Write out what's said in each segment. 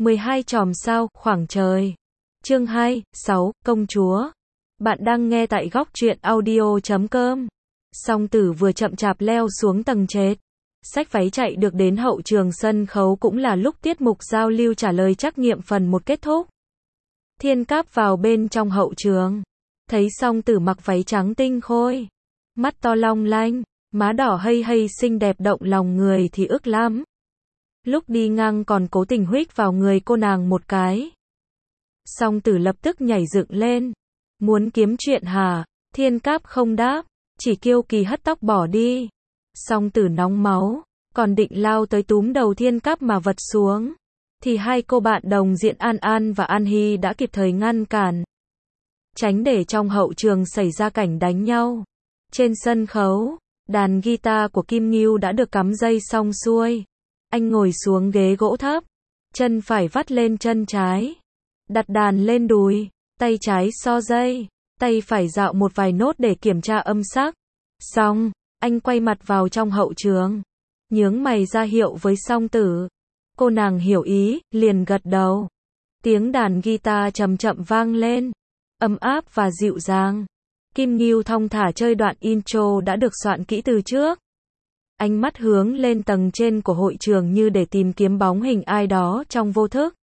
12 chòm sao, khoảng trời. Chương 2, 6, công chúa. Bạn đang nghe tại góc truyện audio.com. Song Tử vừa chậm chạp leo xuống tầng trệt. Xách váy chạy được đến hậu trường sân khấu cũng là lúc tiết mục giao lưu trả lời trắc nghiệm phần 1 kết thúc. Thiên Cáp vào bên trong hậu trường. Thấy Song Tử mặc váy trắng tinh khôi. Mắt to long lanh, má đỏ hây hây xinh đẹp động lòng người thì ức lắm. Lúc đi ngang còn cố tình huých vào người cô nàng một cái. Song Tử lập tức nhảy dựng lên. Muốn kiếm chuyện hả? Thiên Cáp không đáp, chỉ kiêu kỳ hất tóc bỏ đi. Song Tử nóng máu, còn định lao tới túm đầu Thiên Cáp mà vật xuống. Thì hai cô bạn đồng diện An An và An Hy đã kịp thời ngăn cản. Tránh để trong hậu trường xảy ra cảnh đánh nhau. Trên sân khấu, đàn guitar của Kim Ngưu đã được cắm dây xong xuôi. Anh ngồi xuống ghế gỗ thấp, chân phải vắt lên chân trái, đặt đàn lên đùi, tay trái so dây, tay phải dạo một vài nốt để kiểm tra âm sắc. Xong, anh quay mặt vào trong hậu trường, nhướng mày ra hiệu với Song Tử. Cô nàng hiểu ý, liền gật đầu. Tiếng đàn guitar chậm chậm vang lên, ấm áp và dịu dàng. Kim Ngưu thong thả chơi đoạn intro đã được soạn kỹ từ trước. Ánh mắt hướng lên tầng trên của hội trường như để tìm kiếm bóng hình ai đó trong vô thức.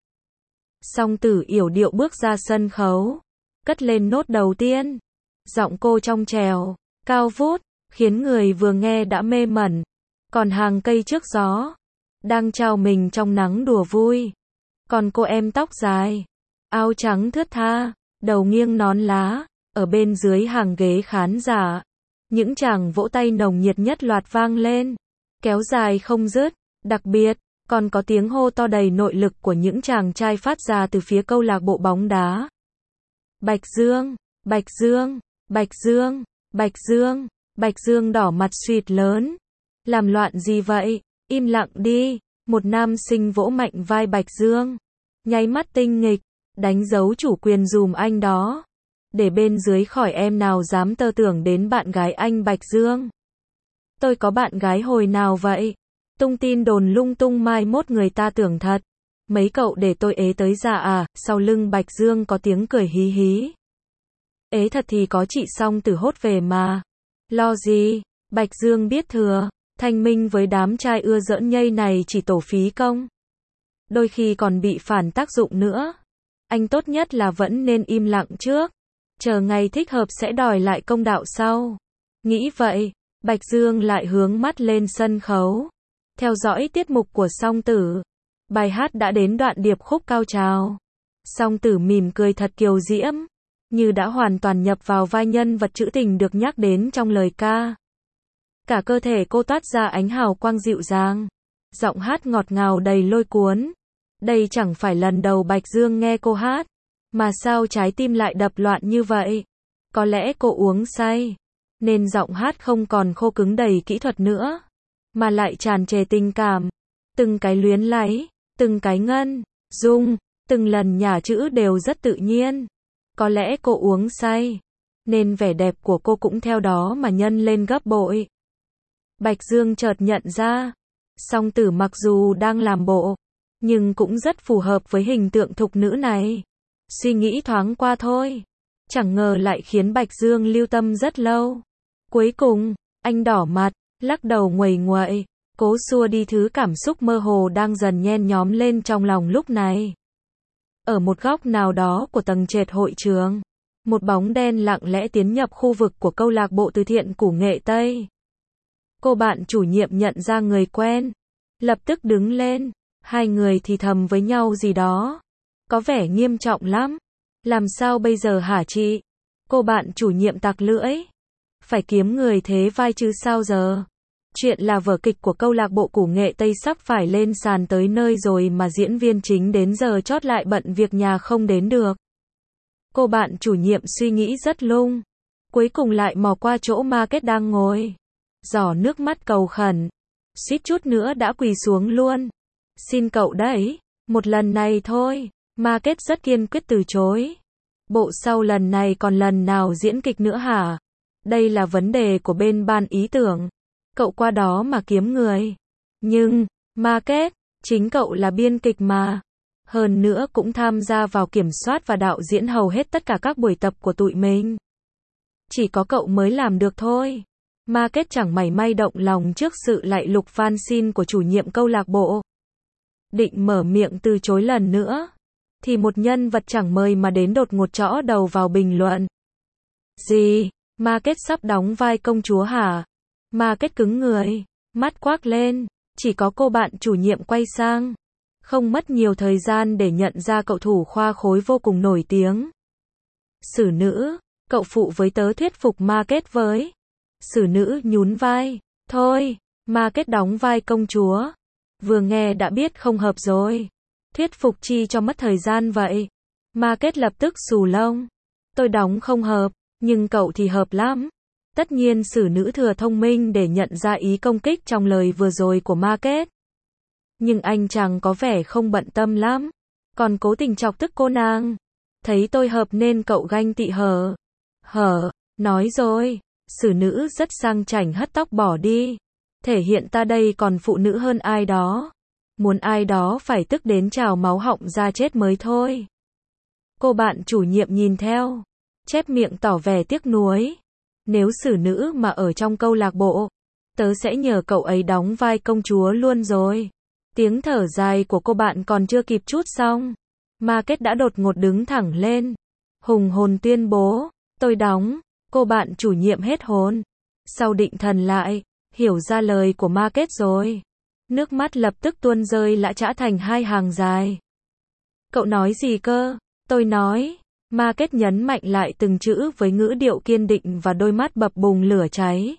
Song Tử yểu điệu bước ra sân khấu, cất lên nốt đầu tiên. Giọng cô trong trèo, cao vút, khiến người vừa nghe đã mê mẩn. Còn hàng cây trước gió, đang trao mình trong nắng đùa vui. Còn cô em tóc dài, áo trắng thướt tha, đầu nghiêng nón lá, ở bên dưới hàng ghế khán giả. Những tràng vỗ tay nồng nhiệt nhất loạt vang lên, kéo dài không dứt, đặc biệt, còn có tiếng hô to đầy nội lực của những chàng trai phát ra từ phía câu lạc bộ bóng đá. Bạch Dương, Bạch Dương, Bạch Dương, Bạch Dương, Bạch Dương đỏ mặt suýt lớn. Làm loạn gì vậy? Im lặng đi. Một nam sinh vỗ mạnh vai Bạch Dương, nháy mắt tinh nghịch, đánh dấu chủ quyền dùm anh đó. Để bên dưới khỏi em nào dám tơ tưởng đến bạn gái anh Bạch Dương. Tôi có bạn gái hồi nào vậy? Tung tin đồn lung tung mai mốt người ta tưởng thật. Mấy cậu để tôi ế tới già à? Sau lưng Bạch Dương có tiếng cười hí hí. Ế thật thì có chị Song Tử hốt về mà. Lo gì? Bạch Dương biết thừa, thanh minh với đám trai ưa giỡn nhây này chỉ tổ phí công. Đôi khi còn bị phản tác dụng nữa. Anh tốt nhất là vẫn nên im lặng trước. Chờ ngày thích hợp sẽ đòi lại công đạo sau. Nghĩ vậy, Bạch Dương lại hướng mắt lên sân khấu, theo dõi tiết mục của Song Tử. Bài hát đã đến đoạn điệp khúc cao trào. Song Tử mỉm cười thật kiều diễm, như đã hoàn toàn nhập vào vai nhân vật trữ tình được nhắc đến trong lời ca. Cả cơ thể cô toát ra ánh hào quang dịu dàng, giọng hát ngọt ngào đầy lôi cuốn. Đây chẳng phải lần đầu Bạch Dương nghe cô hát, mà sao trái tim lại đập loạn như vậy? Có lẽ cô uống say, nên giọng hát không còn khô cứng đầy kỹ thuật nữa, mà lại tràn trề tình cảm. Từng cái luyến láy, từng cái ngân, dung, từng lần nhả chữ đều rất tự nhiên. Có lẽ cô uống say, nên vẻ đẹp của cô cũng theo đó mà nhân lên gấp bội. Bạch Dương chợt nhận ra, Song Tử mặc dù đang làm bộ, nhưng cũng rất phù hợp với hình tượng thục nữ này. Suy nghĩ thoáng qua thôi, chẳng ngờ lại khiến Bạch Dương lưu tâm rất lâu. Cuối cùng, anh đỏ mặt, lắc đầu nguầy nguậy, cố xua đi thứ cảm xúc mơ hồ đang dần nhen nhóm lên trong lòng lúc này. Ở một góc nào đó của tầng trệt hội trường, một bóng đen lặng lẽ tiến nhập khu vực của câu lạc bộ từ thiện Củ Nghệ Tây. Cô bạn chủ nhiệm nhận ra người quen, lập tức đứng lên, hai người thì thầm với nhau gì đó. Có vẻ nghiêm trọng lắm. Làm sao bây giờ hả chị? Cô bạn chủ nhiệm tặc lưỡi. Phải kiếm người thế vai chứ sao giờ? Chuyện là vở kịch của câu lạc bộ Củ Nghệ Tây sắp phải lên sàn tới nơi rồi mà diễn viên chính đến giờ chót lại bận việc nhà không đến được. Cô bạn chủ nhiệm suy nghĩ rất lung. Cuối cùng lại mò qua chỗ Market đang ngồi. Giỏ nước mắt cầu khẩn. Suýt chút nữa đã quỳ xuống luôn. Xin cậu đấy, một lần này thôi. Market rất kiên quyết từ chối. Bộ sau lần này còn lần nào diễn kịch nữa hả? Đây là vấn đề của bên ban ý tưởng. Cậu qua đó mà kiếm người. Nhưng, Market, chính cậu là biên kịch mà. Hơn nữa cũng tham gia vào kiểm soát và đạo diễn hầu hết tất cả các buổi tập của tụi mình. Chỉ có cậu mới làm được thôi. Market chẳng mảy may động lòng trước sự lạy lục van xin của chủ nhiệm câu lạc bộ. Định mở miệng từ chối lần nữa, thì một nhân vật chẳng mời mà đến đột ngột chõ đầu vào bình luận. Gì? Market sắp đóng vai công chúa hả? Market cứng người, mắt quắc lên, chỉ có cô bạn chủ nhiệm quay sang. Không mất nhiều thời gian để nhận ra cậu thủ khoa khối vô cùng nổi tiếng. Xử nữ, cậu phụ với tớ thuyết phục Market với. Xử nữ nhún vai. Thôi, Market đóng vai công chúa. Vừa nghe đã biết không hợp rồi. Thuyết phục chi cho mất thời gian vậy? Market lập tức xù lông. Tôi đóng không hợp, nhưng cậu thì hợp lắm. Tất nhiên xử nữ thừa thông minh để nhận ra ý công kích trong lời vừa rồi của Market. Nhưng anh chàng có vẻ không bận tâm lắm, còn cố tình chọc tức cô nàng. Thấy tôi hợp nên cậu ganh tị hở. Nói rồi, xử nữ rất sang chảnh hất tóc bỏ đi. Thể hiện ta đây còn phụ nữ hơn ai đó. Muốn ai đó phải tức đến trào máu họng ra chết mới thôi. Cô bạn chủ nhiệm nhìn theo, chép miệng tỏ vẻ tiếc nuối. Nếu xử nữ mà ở trong câu lạc bộ, tớ sẽ nhờ cậu ấy đóng vai công chúa luôn rồi. Tiếng thở dài của cô bạn còn chưa kịp trút xong, Market đã đột ngột đứng thẳng lên, hùng hồn tuyên bố, tôi đóng. Cô bạn chủ nhiệm hết hồn. Sau định thần lại, hiểu ra lời của Market rồi. Nước mắt lập tức tuôn rơi lã chã thành hai hàng dài. Cậu nói gì cơ? Tôi nói. Market nhấn mạnh lại từng chữ với ngữ điệu kiên định và đôi mắt bập bùng lửa cháy.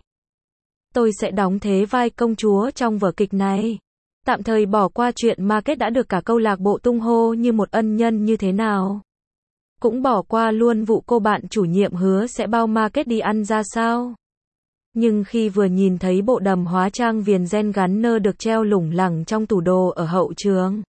Tôi sẽ đóng thế vai công chúa trong vở kịch này. Tạm thời bỏ qua chuyện Market đã được cả câu lạc bộ tung hô như một ân nhân như thế nào. Cũng bỏ qua luôn vụ cô bạn chủ nhiệm hứa sẽ bao Market đi ăn ra sao. Nhưng khi vừa nhìn thấy bộ đầm hóa trang viền ren gắn nơ được treo lủng lẳng trong tủ đồ ở hậu trường,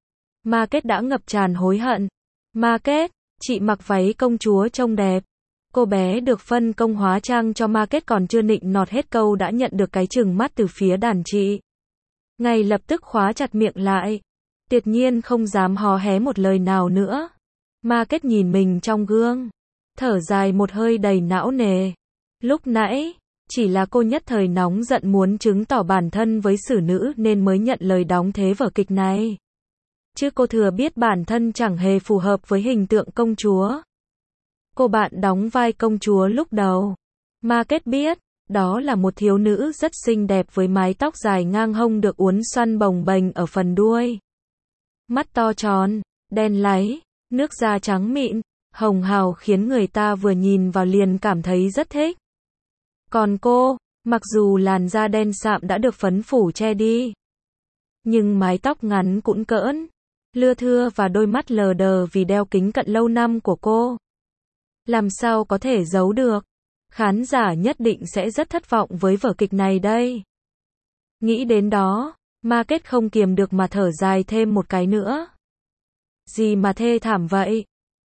Market đã ngập tràn hối hận. Market, chị mặc váy công chúa trông đẹp. Cô bé được phân công hóa trang cho Market còn chưa nịnh nọt hết câu đã nhận được cái chừng mắt từ phía đàn chị. Ngay lập tức khóa chặt miệng lại. Tuyệt nhiên không dám hò hé một lời nào nữa. Market nhìn mình trong gương, thở dài một hơi đầy não nề. Lúc nãy, chỉ là cô nhất thời nóng giận muốn chứng tỏ bản thân với xử nữ nên mới nhận lời đóng thế vở kịch này. Chứ cô thừa biết bản thân chẳng hề phù hợp với hình tượng công chúa. Cô bạn đóng vai công chúa lúc đầu. Market biết, đó là một thiếu nữ rất xinh đẹp với mái tóc dài ngang hông được uốn xoăn bồng bềnh ở phần đuôi. Mắt to tròn, đen láy, nước da trắng mịn, hồng hào khiến người ta vừa nhìn vào liền cảm thấy rất thích. Còn cô, mặc dù làn da đen sạm đã được phấn phủ che đi, nhưng mái tóc ngắn cũn cỡn, lưa thưa và đôi mắt lờ đờ vì đeo kính cận lâu năm của cô. Làm sao có thể giấu được? Khán giả nhất định sẽ rất thất vọng với vở kịch này đây. Nghĩ đến đó, Market không kiềm được mà thở dài thêm một cái nữa. Gì mà thê thảm vậy?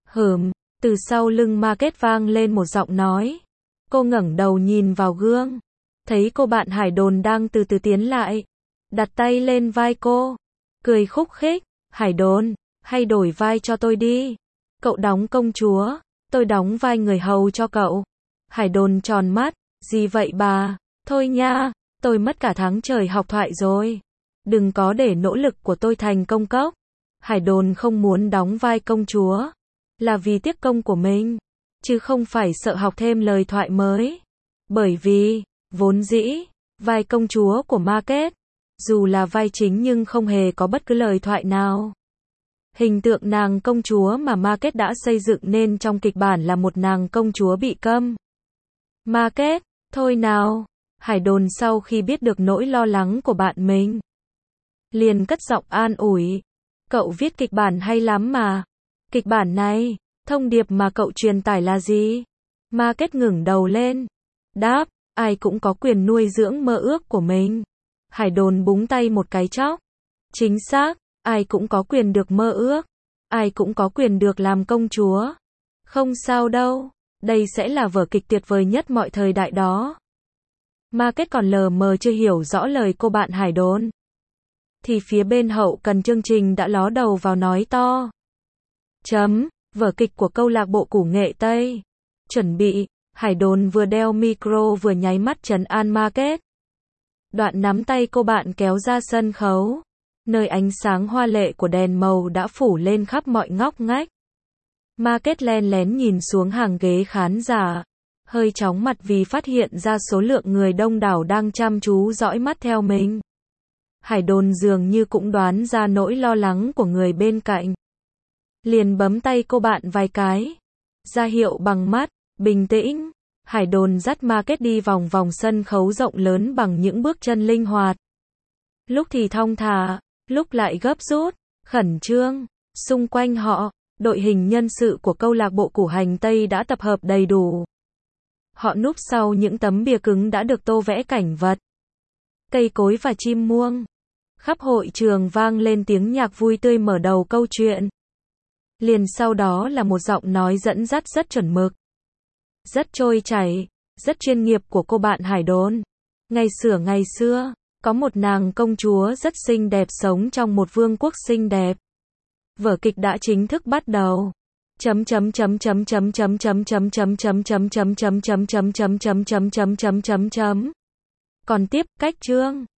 Từ sau lưng Market vang lên một giọng nói. Cô ngẩng đầu nhìn vào gương, thấy cô bạn Hải Đồn đang từ từ tiến lại, đặt tay lên vai cô, cười khúc khích. Hải Đồn, hay đổi vai cho tôi đi. Cậu đóng công chúa, tôi đóng vai người hầu cho cậu. Hải Đồn tròn mắt, gì vậy bà? Thôi nha, tôi mất cả tháng trời học thoại rồi. Đừng có để nỗ lực của tôi thành công cốc. Hải Đồn không muốn đóng vai công chúa, là vì tiếc công của mình, chứ không phải sợ học thêm lời thoại mới. Bởi vì, vốn dĩ, vai công chúa của Market, dù là vai chính nhưng không hề có bất cứ lời thoại nào. Hình tượng nàng công chúa mà Market đã xây dựng nên trong kịch bản là một nàng công chúa bị câm. Market, thôi nào. Hải Đồn sau khi biết được nỗi lo lắng của bạn mình, liền cất giọng an ủi. Cậu viết kịch bản hay lắm mà. Kịch bản này, thông điệp mà cậu truyền tải là gì? Market ngẩng đầu lên, đáp, ai cũng có quyền nuôi dưỡng mơ ước của mình. Hải Đồn búng tay một cái chóc. Chính xác, ai cũng có quyền được mơ ước. Ai cũng có quyền được làm công chúa. Không sao đâu, đây sẽ là vở kịch tuyệt vời nhất mọi thời đại đó. Market còn lờ mờ chưa hiểu rõ lời cô bạn Hải Đồn. thì phía bên hậu cần chương trình đã ló đầu vào nói to. Vở kịch của câu lạc bộ Củ Nghệ Tây. Chuẩn bị, Hải Đồn vừa đeo micro vừa nháy mắt trấn an Market. Đoạn nắm tay cô bạn kéo ra sân khấu, nơi ánh sáng hoa lệ của đèn màu đã phủ lên khắp mọi ngóc ngách. Market len lén nhìn xuống hàng ghế khán giả, hơi chóng mặt vì phát hiện ra số lượng người đông đảo đang chăm chú dõi mắt theo mình. Hải Đồn dường như cũng đoán ra nỗi lo lắng của người bên cạnh. Liền bấm tay cô bạn vài cái, ra hiệu bằng mắt, bình tĩnh. Hải Đồn dắt Market đi vòng vòng sân khấu rộng lớn bằng những bước chân linh hoạt. Lúc thì thong thả, lúc lại gấp rút, khẩn trương. Xung quanh họ, đội hình nhân sự của câu lạc bộ Củ Hành Tây đã tập hợp đầy đủ. Họ núp sau những tấm bìa cứng đã được tô vẽ cảnh vật, cây cối và chim muông. Khắp hội trường vang lên tiếng nhạc vui tươi mở đầu câu chuyện. Liền sau đó là một giọng nói dẫn dắt rất chuẩn mực, rất trôi chảy, rất chuyên nghiệp của cô bạn Hải Đồn. Ngày xưa, có một nàng công chúa rất xinh đẹp sống trong một vương quốc xinh đẹp. Vở kịch đã chính thức bắt đầu. Còn tiếp, cách chương